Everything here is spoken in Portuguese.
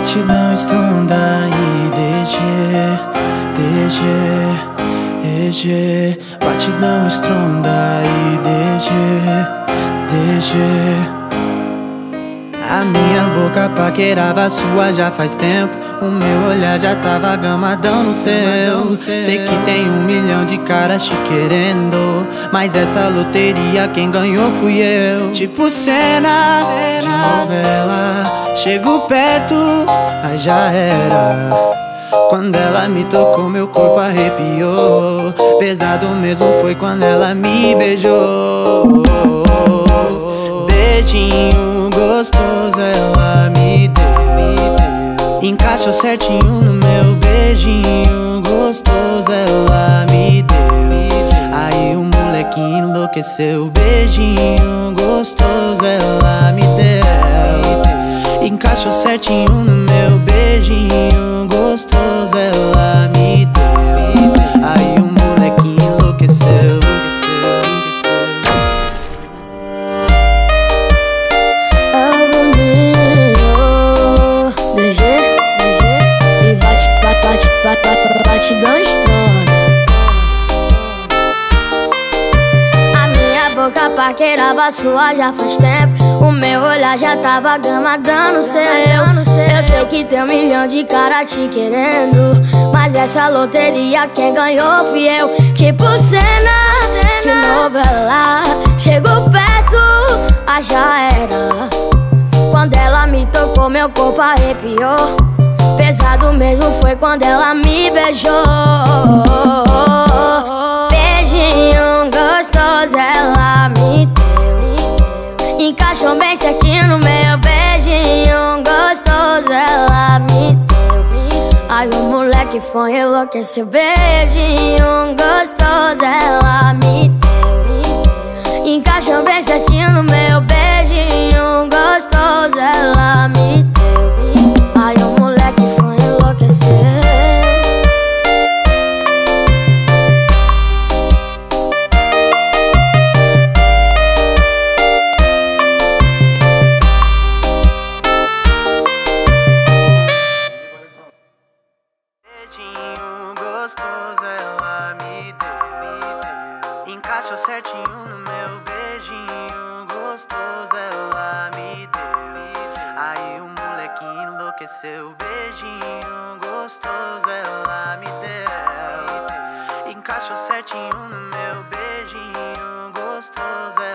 batidão estronda e DG, batidão estronda e DG. A minha boca paquerava a sua já faz tempo. O meu olhar já tava gamadão no seu. Sei que tem 1 milhão de caras te querendo, mas essa loteria quem ganhou fui eu. Tipo cena de novela, chego perto, aí já era. Quando ela me tocou, meu corpo arrepiou. Pesado mesmo foi quando ela me beijou. Beijinho gostoso ela me deu, encaixou certinho no meu beijinho gostoso ela me deu. Aí o molequinho enlouqueceu. Beijinho gostoso ela me deu, encaixou certinho no meu beijinho gostoso ela me deu. Aí o molequinho enlouqueceu. Batidão estronda. A minha boca paquerava a sua já faz tempo. O meu olhar já tava gamadando o seu. Eu sei que tem 1 milhão de caras te querendo, mas essa loteria quem ganhou fui eu. Tipo cena de novela, chego perto, já era. Quando ela me tocou, meu corpo arrepiou. Pesado mesmo foi quando ela me beijou. Beijinho gostoso ela me deu, encaixou bem certinho no meu beijinho gostoso ela me deu. Aí o moleque foi enlouqueceu. Beijinho gostoso ela me deu, encaixou bem certinho no meu beijinho gostoso ela me deu. Aí o moleque foi enlouquecer. Beijinho gostoso ela me deu, encaixou certinho no meu beijinho gostoso ela me deu. Aí o molequinho enlouqueceu. Beijinho gostoso ela me deu, encaixou certinho no meu beijinho gostoso